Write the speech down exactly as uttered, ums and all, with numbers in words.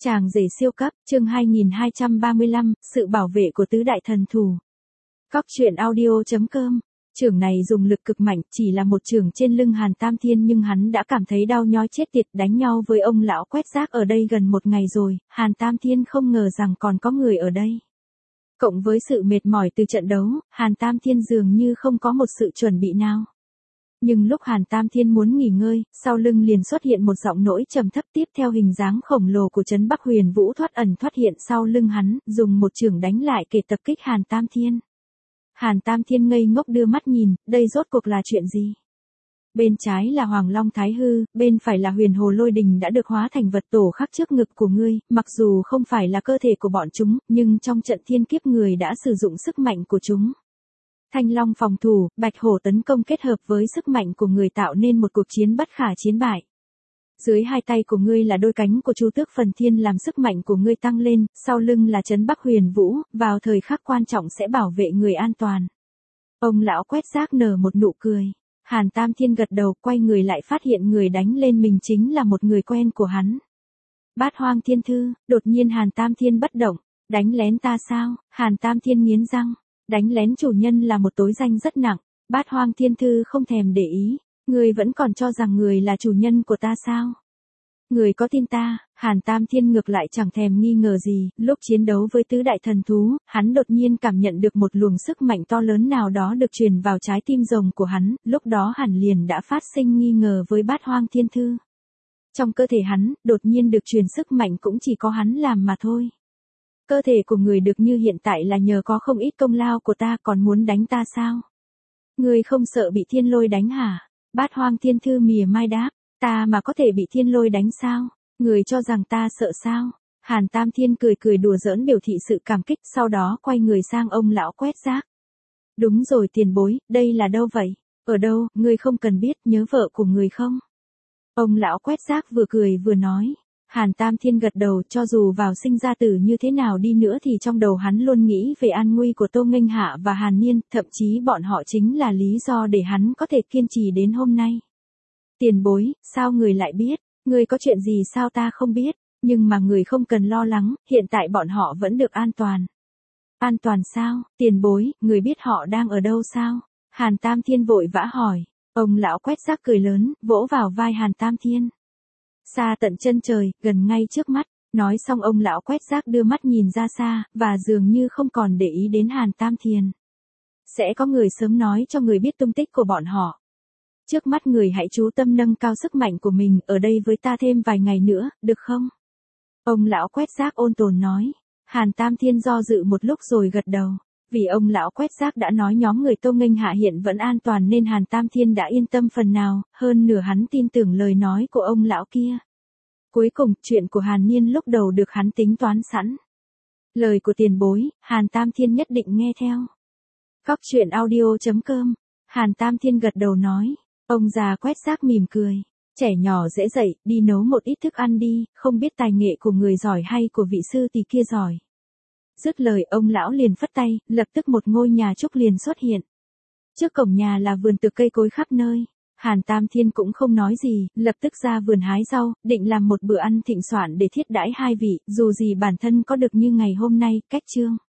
Chàng rể siêu cấp, chương hai nghìn hai trăm ba mươi lăm, sự bảo vệ của tứ đại thần thù. Cóc truyện audio chấm com. Chưởng này dùng lực cực mạnh, chỉ là một chưởng trên lưng Hàn Tam Thiên nhưng hắn đã cảm thấy đau nhói chết tiệt, đánh nhau với ông lão quét rác ở đây gần một ngày rồi, Hàn Tam Thiên không ngờ rằng còn có người ở đây. Cộng với sự mệt mỏi từ trận đấu, Hàn Tam Thiên dường như không có một sự chuẩn bị nào. Nhưng lúc Hàn Tam Thiên muốn nghỉ ngơi, sau lưng liền xuất hiện một giọng nỗi trầm thấp, tiếp theo hình dáng khổng lồ của Trấn Bắc Huyền Vũ thoát ẩn thoát hiện sau lưng hắn, dùng một chưởng đánh lại kể tập kích Hàn Tam Thiên. Hàn Tam Thiên ngây ngốc đưa mắt nhìn, đây rốt cuộc là chuyện gì? Bên trái là Hoàng Long Thái Hư, bên phải là Huyền Hồ Lôi Đình đã được hóa thành vật tổ khắc trước ngực của ngươi, mặc dù không phải là cơ thể của bọn chúng, nhưng trong trận thiên kiếp người đã sử dụng sức mạnh của chúng. Thanh Long phòng thủ, Bạch Hổ tấn công kết hợp với sức mạnh của người tạo nên một cuộc chiến bất khả chiến bại. Dưới hai tay của ngươi là đôi cánh của Chu Tước Phần Thiên làm sức mạnh của ngươi tăng lên, sau lưng là Trấn Bắc Huyền Vũ, vào thời khắc quan trọng sẽ bảo vệ người an toàn. Ông lão quét rác nở một nụ cười. Hàn Tam Thiên gật đầu, quay người lại phát hiện người đánh lên mình chính là một người quen của hắn. Bát Hoang Thiên Thư, đột nhiên Hàn Tam Thiên bất động, đánh lén ta sao? Hàn Tam Thiên nghiến răng. Đánh lén chủ nhân là một tối danh rất nặng, Bát Hoang Thiên Thư không thèm để ý, người vẫn còn cho rằng người là chủ nhân của ta sao? Người có tin ta? Hàn Tam Thiên ngược lại chẳng thèm nghi ngờ gì, lúc chiến đấu với tứ đại thần thú, hắn đột nhiên cảm nhận được một luồng sức mạnh to lớn nào đó được truyền vào trái tim rồng của hắn, lúc đó hẳn liền đã phát sinh nghi ngờ với Bát Hoang Thiên Thư. Trong cơ thể hắn, đột nhiên được truyền sức mạnh cũng chỉ có hắn làm mà thôi. Cơ thể của người được như hiện tại là nhờ có không ít công lao của ta, còn muốn đánh ta sao? Người không sợ bị thiên lôi đánh hả? Bát Hoang Thiên Thư mỉa mai đáp, ta mà có thể bị thiên lôi đánh sao? Người cho rằng ta sợ sao? Hàn Tam Thiên cười cười đùa giỡn biểu thị sự cảm kích, sau đó quay người sang ông lão quét rác. Đúng rồi tiền bối, đây là đâu vậy? Ở đâu, người không cần biết, nhớ vợ của người không? Ông lão quét rác vừa cười vừa nói. Hàn Tam Thiên gật đầu, cho dù vào sinh ra tử như thế nào đi nữa thì trong đầu hắn luôn nghĩ về an nguy của Tô Nghênh Hạ và Hàn Niên, thậm chí bọn họ chính là lý do để hắn có thể kiên trì đến hôm nay. Tiền bối, sao người lại biết? Người có chuyện gì sao ta không biết? Nhưng mà người không cần lo lắng, hiện tại bọn họ vẫn được an toàn. An toàn sao? Tiền bối, người biết họ đang ở đâu sao? Hàn Tam Thiên vội vã hỏi. Ông lão quét rác cười lớn, vỗ vào vai Hàn Tam Thiên. Xa tận chân trời, gần ngay trước mắt, nói xong ông lão quét rác đưa mắt nhìn ra xa, và dường như không còn để ý đến Hàn Tam Thiên. Sẽ có người sớm nói cho người biết tung tích của bọn họ. Trước mắt người hãy chú tâm nâng cao sức mạnh của mình, ở đây với ta thêm vài ngày nữa, được không? Ông lão quét rác ôn tồn nói. Hàn Tam Thiên do dự một lúc rồi gật đầu. Vì ông lão quét rác đã nói nhóm người Tô Nghênh Hạ hiện vẫn an toàn nên Hàn Tam Thiên đã yên tâm phần nào, hơn nửa hắn tin tưởng lời nói của ông lão kia. Cuối cùng, chuyện của Hàn Niên lúc đầu được hắn tính toán sẵn. Lời của tiền bối, Hàn Tam Thiên nhất định nghe theo. Cóc truyện audio chấm com. Hàn Tam Thiên gật đầu nói. Ông già quét rác mỉm cười. Trẻ nhỏ dễ dậy, đi nấu một ít thức ăn đi, không biết tài nghệ của người giỏi hay của vị sư tỷ kia giỏi. Dứt lời ông lão liền phất tay, lập tức một ngôi nhà trúc liền xuất hiện. Trước cổng nhà là vườn tược cây cối khắp nơi. Hàn Tam Thiên cũng không nói gì, lập tức ra vườn hái rau, định làm một bữa ăn thịnh soạn để thiết đãi hai vị, dù gì bản thân có được như ngày hôm nay, cách chương.